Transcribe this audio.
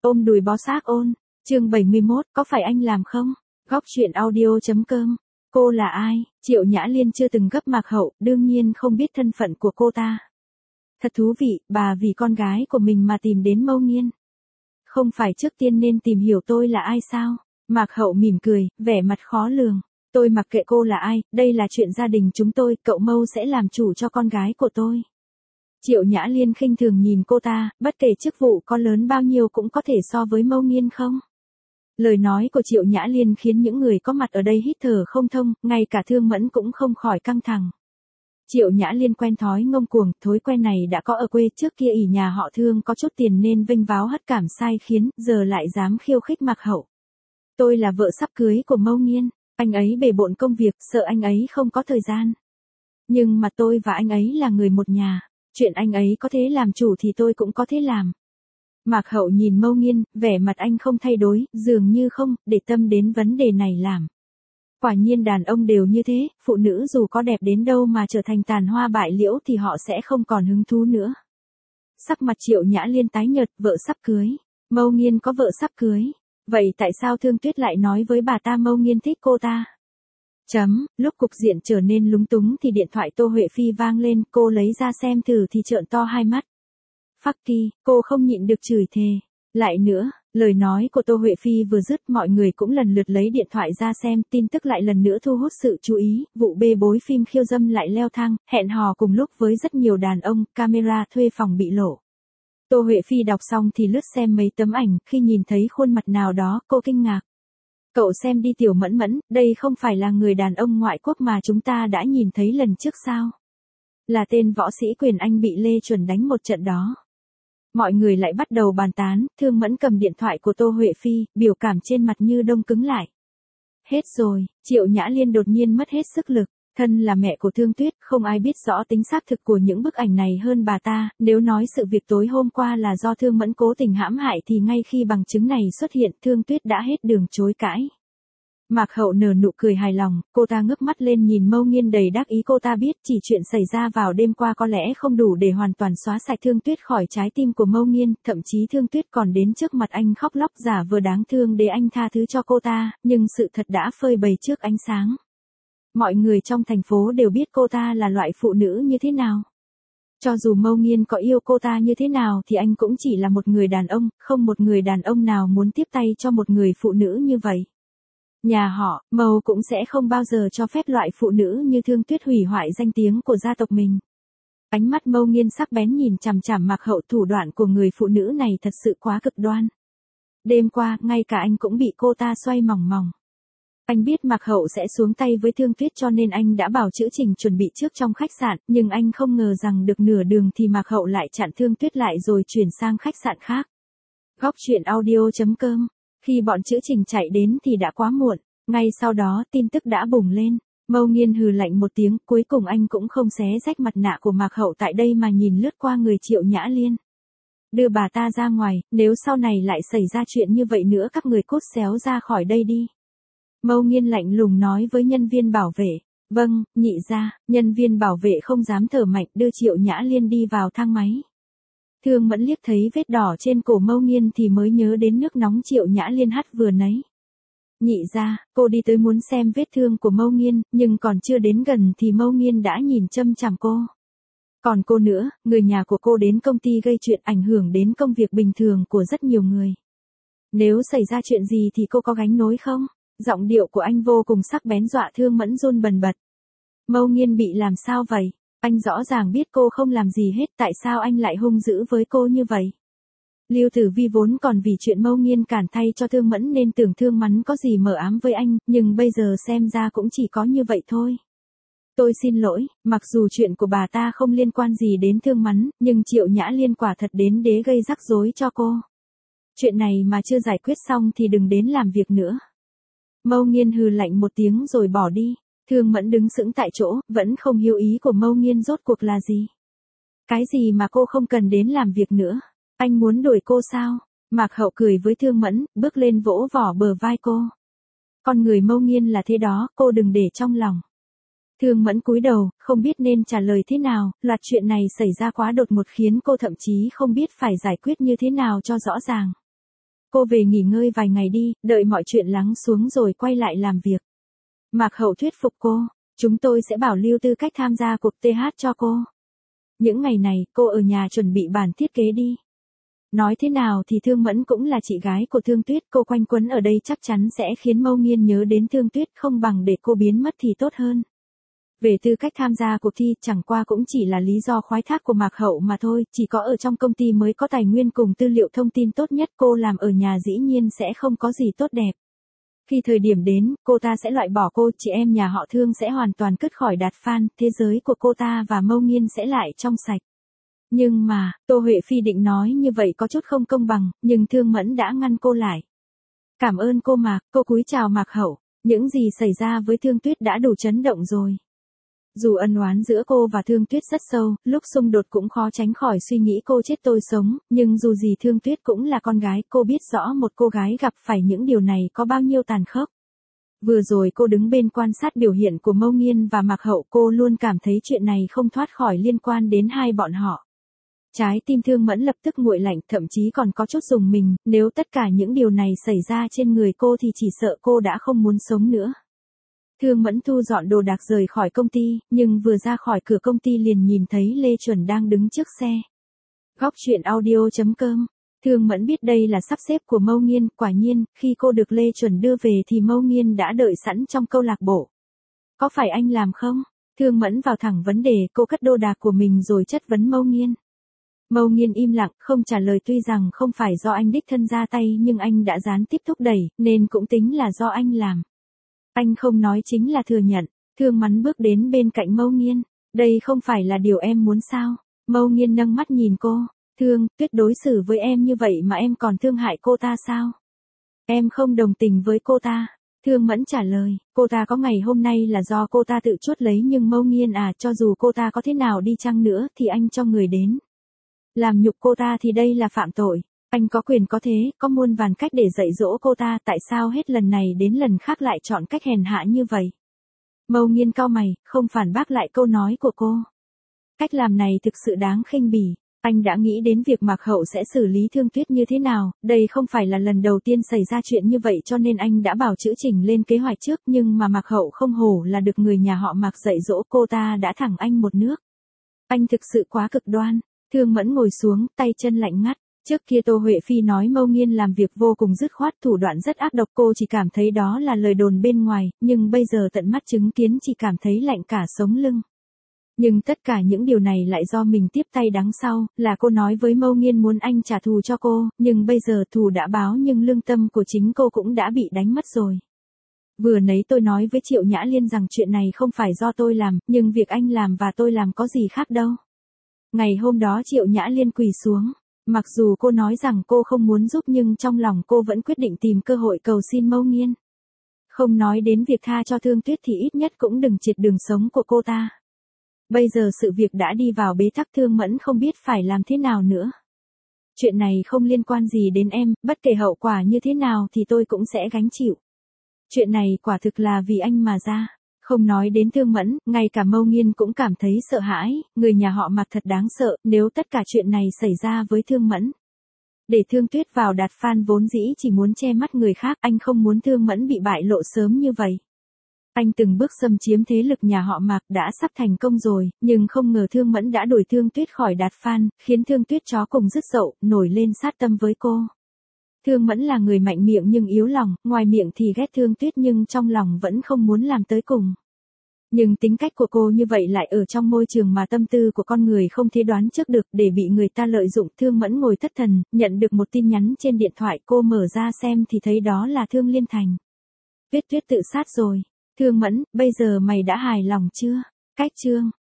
Ôm đùi bó xác ôn. Chương 71, có phải anh làm không? Góc truyện audio.com. Cô là ai? Triệu Nhã Liên chưa từng gấp Mạc Hậu, đương nhiên không biết thân phận của cô ta. Thật thú vị, bà vì con gái của mình mà tìm đến Mâu Nghiên. Không phải trước tiên nên tìm hiểu tôi là ai sao? Mạc Hậu mỉm cười, vẻ mặt khó lường. Tôi mặc kệ cô là ai, đây là chuyện gia đình chúng tôi, cậu Mâu sẽ làm chủ cho con gái của tôi. Triệu Nhã Liên khinh thường nhìn cô ta, bất kể chức vụ có lớn bao nhiêu cũng có thể so với Mâu Nghiên không? Lời nói của Triệu Nhã Liên khiến những người có mặt ở đây hít thở không thông, ngay cả Thương Mẫn cũng không khỏi căng thẳng. Triệu Nhã Liên quen thói ngông cuồng, thói quen này đã có ở quê trước kia ỷ nhà họ Thương có chút tiền nên vênh váo hất cảm sai khiến, giờ lại dám khiêu khích Mạc Hậu. Tôi là vợ sắp cưới của Mâu Nghiên, anh ấy bề bộn công việc, sợ anh ấy không có thời gian. Nhưng mà tôi và anh ấy là người một nhà, chuyện anh ấy có thể làm chủ thì tôi cũng có thể làm. Mạc Hậu nhìn Mâu Nghiên, vẻ mặt anh không thay đổi, dường như không để tâm đến vấn đề này làm. Quả nhiên đàn ông đều như thế, phụ nữ dù có đẹp đến đâu mà trở thành tàn hoa bại liễu thì họ sẽ không còn hứng thú nữa. Sắc mặt Triệu Nhã Liên tái nhợt, vợ sắp cưới. Mâu Nghiên có vợ sắp cưới. Vậy tại sao Thương Tuyết lại nói với bà ta Mâu Nghiên thích cô ta? Lúc cục diện trở nên lúng túng thì điện thoại Tô Huệ Phi vang lên, cô lấy ra xem thử thì trợn to hai mắt. Fucky, cô không nhịn được chửi thề. Lại nữa, lời nói của Tô Huệ Phi vừa dứt mọi người cũng lần lượt lấy điện thoại ra xem, tin tức lại lần nữa thu hút sự chú ý, vụ bê bối phim khiêu dâm lại leo thang, hẹn hò cùng lúc với rất nhiều đàn ông, camera thuê phòng bị lộ. Tô Huệ Phi đọc xong thì lướt xem mấy tấm ảnh, khi nhìn thấy khuôn mặt nào đó, cô kinh ngạc. Cậu xem đi Tiểu Mẫn Mẫn, đây không phải là người đàn ông ngoại quốc mà chúng ta đã nhìn thấy lần trước sao? Là tên võ sĩ Quyền Anh bị Lê Chuẩn đánh một trận đó. Mọi người lại bắt đầu bàn tán, Thương Mẫn cầm điện thoại của Tô Huệ Phi, biểu cảm trên mặt như đông cứng lại. Hết rồi, Triệu Nhã Liên đột nhiên mất hết sức lực. Thân là mẹ của Thương Tuyết, không ai biết rõ tính xác thực của những bức ảnh này hơn bà ta, nếu nói sự việc tối hôm qua là do Thương Mẫn cố tình hãm hại thì ngay khi bằng chứng này xuất hiện Thương Tuyết đã hết đường chối cãi. Mạc Hậu nở nụ cười hài lòng, cô ta ngước mắt lên nhìn Mâu Nghiên đầy đắc ý, cô ta biết chỉ chuyện xảy ra vào đêm qua có lẽ không đủ để hoàn toàn xóa sạch Thương Tuyết khỏi trái tim của Mâu Nghiên, thậm chí Thương Tuyết còn đến trước mặt anh khóc lóc giả vờ đáng thương để anh tha thứ cho cô ta, nhưng sự thật đã phơi bày trước ánh sáng. Mọi người trong thành phố đều biết cô ta là loại phụ nữ như thế nào. Cho dù Mâu Nghiên có yêu cô ta như thế nào thì anh cũng chỉ là một người đàn ông, không một người đàn ông nào muốn tiếp tay cho một người phụ nữ như vậy. Nhà họ, Mâu cũng sẽ không bao giờ cho phép loại phụ nữ như Thương Tuyết hủy hoại danh tiếng của gia tộc mình. Ánh mắt Mâu Nghiên sắc bén nhìn chằm chằm Mạc Hậu, thủ đoạn của người phụ nữ này thật sự quá cực đoan. Đêm qua, ngay cả anh cũng bị cô ta xoay mỏng mỏng. Anh biết Mạc Hậu sẽ xuống tay với Thương Tuyết cho nên anh đã bảo chữ Trình chuẩn bị trước trong khách sạn, nhưng anh không ngờ rằng được nửa đường thì Mạc Hậu lại chặn Thương Tuyết lại rồi chuyển sang khách sạn khác. Góc truyện audio.com. Khi bọn chữ Trình chạy đến thì đã quá muộn, ngay sau đó tin tức đã bùng lên. Mâu Nghiên hừ lạnh một tiếng, cuối cùng anh cũng không xé rách mặt nạ của Mạc Hậu tại đây mà nhìn lướt qua người Triệu Nhã Liên. Đưa bà ta ra ngoài, nếu sau này lại xảy ra chuyện như vậy nữa các người cút xéo ra khỏi đây đi. Mâu Nghiên lạnh lùng nói với nhân viên bảo vệ. Vâng, nhị gia. Nhân viên bảo vệ không dám thở mạnh đưa Triệu Nhã Liên đi vào thang máy. Thương Mẫn liếc thấy vết đỏ trên cổ Mâu Nghiên thì mới nhớ đến nước nóng Triệu Nhã Liên hắt vừa nấy. Nhị gia, cô đi tới muốn xem vết thương của Mâu Nghiên, nhưng còn chưa đến gần thì Mâu Nghiên đã nhìn chăm chằm cô. Còn cô nữa, người nhà của cô đến công ty gây chuyện ảnh hưởng đến công việc bình thường của rất nhiều người. Nếu xảy ra chuyện gì thì cô có gánh nổi không? Giọng điệu của anh vô cùng sắc bén dọa Thương Mẫn run bần bật. Mâu Nghiên bị làm sao vậy? Anh rõ ràng biết cô không làm gì hết, tại sao anh lại hung dữ với cô như vậy? Lưu Tử Vi vốn còn vì chuyện Mâu Nghiên cản thay cho Thương Mẫn nên tưởng Thương Mẫn có gì mờ ám với anh, nhưng bây giờ xem ra cũng chỉ có như vậy thôi. Tôi xin lỗi, mặc dù chuyện của bà ta không liên quan gì đến Thương Mẫn, nhưng Triệu Nhã Liên quả thật đến để gây rắc rối cho cô. Chuyện này mà chưa giải quyết xong thì đừng đến làm việc nữa. Mâu Nghiên hừ lạnh một tiếng rồi bỏ đi. Thương Mẫn đứng sững tại chỗ, vẫn không hiểu ý của Mâu Nghiên rốt cuộc là gì. Cái gì mà cô không cần đến làm việc nữa? Anh muốn đuổi cô sao? Mạc Hậu cười với Thương Mẫn, bước lên vỗ vỏ bờ vai cô. Con người Mâu Nghiên là thế đó, cô đừng để trong lòng. Thương Mẫn cúi đầu, không biết nên trả lời thế nào, loạt chuyện này xảy ra quá đột ngột khiến cô thậm chí không biết phải giải quyết như thế nào cho rõ ràng. Cô về nghỉ ngơi vài ngày đi, đợi mọi chuyện lắng xuống rồi quay lại làm việc. Mạc Hậu thuyết phục cô, chúng tôi sẽ bảo lưu tư cách tham gia cuộc TH cho cô. Những ngày này, cô ở nhà chuẩn bị bản thiết kế đi. Nói thế nào thì Thương Mẫn cũng là chị gái của Thương Tuyết, cô quanh quẩn ở đây chắc chắn sẽ khiến Mâu Nghiên nhớ đến Thương Tuyết, không bằng để cô biến mất thì tốt hơn. Về tư cách tham gia cuộc thi, chẳng qua cũng chỉ là lý do khoái thác của Mạc Hậu mà thôi, chỉ có ở trong công ty mới có tài nguyên cùng tư liệu thông tin tốt nhất, cô làm ở nhà dĩ nhiên sẽ không có gì tốt đẹp. Khi thời điểm đến, cô ta sẽ loại bỏ cô, chị em nhà họ Thương sẽ hoàn toàn cất khỏi Đạt Phan, thế giới của cô ta và Mâu Nghiên sẽ lại trong sạch. Nhưng mà, Tô Huệ Phi định nói như vậy có chút không công bằng, nhưng Thương Mẫn đã ngăn cô lại. Cảm ơn cô Mạc, cô cúi chào Mạc Hậu, những gì xảy ra với Thương Tuyết đã đủ chấn động rồi. Dù ân oán giữa cô và Thương Tuyết rất sâu, lúc xung đột cũng khó tránh khỏi suy nghĩ cô chết tôi sống, nhưng dù gì Thương Tuyết cũng là con gái, cô biết rõ một cô gái gặp phải những điều này có bao nhiêu tàn khốc. Vừa rồi cô đứng bên quan sát biểu hiện của Mâu Nghiên và Mạc Hậu, cô luôn cảm thấy chuyện này không thoát khỏi liên quan đến hai bọn họ. Trái tim Thương Mẫn lập tức nguội lạnh, thậm chí còn có chút rùng mình, nếu tất cả những điều này xảy ra trên người cô thì chỉ sợ cô đã không muốn sống nữa. Thương Mẫn thu dọn đồ đạc rời khỏi công ty, nhưng vừa ra khỏi cửa công ty liền nhìn thấy Lê Chuẩn đang đứng trước xe. Góc truyện audio.com. Thương Mẫn biết đây là sắp xếp của Mâu Nghiên, quả nhiên, khi cô được Lê Chuẩn đưa về thì Mâu Nghiên đã đợi sẵn trong câu lạc bộ. Có phải anh làm không? Thương Mẫn vào thẳng vấn đề, cô cất đồ đạc của mình rồi chất vấn Mâu Nghiên. Mâu Nghiên im lặng, không trả lời, tuy rằng không phải do anh đích thân ra tay nhưng anh đã gián tiếp thúc đẩy, nên cũng tính là do anh làm. Anh không nói chính là thừa nhận. Thương Mẫn bước đến bên cạnh Mâu Nghiên. Đây không phải là điều em muốn sao? Mâu Nghiên nâng mắt nhìn cô. Tuyết đối xử với em như vậy mà em còn thương hại cô ta sao? Em không đồng tình với cô ta. Thương Mẫn trả lời, cô ta có ngày hôm nay là do cô ta tự chuốt lấy, nhưng Mâu Nghiên à, cho dù cô ta có thế nào đi chăng nữa thì anh cho người đến làm nhục cô ta thì đây là phạm tội. Anh có quyền có thế, có muôn vàn cách để dạy dỗ cô ta, tại sao hết lần này đến lần khác lại chọn cách hèn hạ như vậy? Mâu Nghiên cau mày, không phản bác lại câu nói của cô. Cách làm này thực sự đáng khinh bỉ. Anh đã nghĩ đến việc Mạc Hậu sẽ xử lý Thương Tuyết như thế nào, đây không phải là lần đầu tiên xảy ra chuyện như vậy cho nên anh đã bảo chữ Trình lên kế hoạch trước, nhưng mà Mạc Hậu không hổ là được người nhà họ Mạc dạy dỗ, cô ta đã thẳng anh một nước. Anh thực sự quá cực đoan. Thương Mẫn ngồi xuống, tay chân lạnh ngắt. Trước kia Tô Huệ Phi nói Mâu Nghiên làm việc vô cùng dứt khoát, thủ đoạn rất ác độc, cô chỉ cảm thấy đó là lời đồn bên ngoài, nhưng bây giờ tận mắt chứng kiến chỉ cảm thấy lạnh cả sống lưng. Nhưng tất cả những điều này lại do mình tiếp tay đằng sau, là cô nói với Mâu Nghiên muốn anh trả thù cho cô, nhưng bây giờ thù đã báo nhưng lương tâm của chính cô cũng đã bị đánh mất rồi. Vừa nãy tôi nói với Triệu Nhã Liên rằng chuyện này không phải do tôi làm, nhưng việc anh làm và tôi làm có gì khác đâu. Ngày hôm đó Triệu Nhã Liên quỳ xuống. Mặc dù cô nói rằng cô không muốn giúp nhưng trong lòng cô vẫn quyết định tìm cơ hội cầu xin Mâu Nghiên. Không nói đến việc tha cho Thương Tuyết thì ít nhất cũng đừng triệt đường sống của cô ta. Bây giờ sự việc đã đi vào bế tắc, Thương Mẫn không biết phải làm thế nào nữa. Chuyện này không liên quan gì đến em, bất kể hậu quả như thế nào thì tôi cũng sẽ gánh chịu. Chuyện này quả thực là vì anh mà ra. Không nói đến Thương Mẫn, ngay cả Mâu Nghiên cũng cảm thấy sợ hãi, người nhà họ Mạc thật đáng sợ, nếu tất cả chuyện này xảy ra với Thương Mẫn. Để Thương Tuyết vào Đạt Phan vốn dĩ chỉ muốn che mắt người khác, anh không muốn Thương Mẫn bị bại lộ sớm như vậy. Anh từng bước xâm chiếm thế lực nhà họ Mạc đã sắp thành công rồi, nhưng không ngờ Thương Mẫn đã đuổi Thương Tuyết khỏi Đạt Phan, khiến Thương Tuyết chó cùng dứt dậu, nổi lên sát tâm với cô. Thương Mẫn là người mạnh miệng nhưng yếu lòng, ngoài miệng thì ghét Thương Tuyết nhưng trong lòng vẫn không muốn làm tới cùng. Nhưng tính cách của cô như vậy lại ở trong môi trường mà tâm tư của con người không thể đoán trước được, để bị người ta lợi dụng. Thương Mẫn ngồi thất thần, nhận được một tin nhắn trên điện thoại, cô mở ra xem thì thấy đó là Thương Liên Thành. Tuyết tự sát rồi. Thương Mẫn, bây giờ mày đã hài lòng chưa? Cách chương.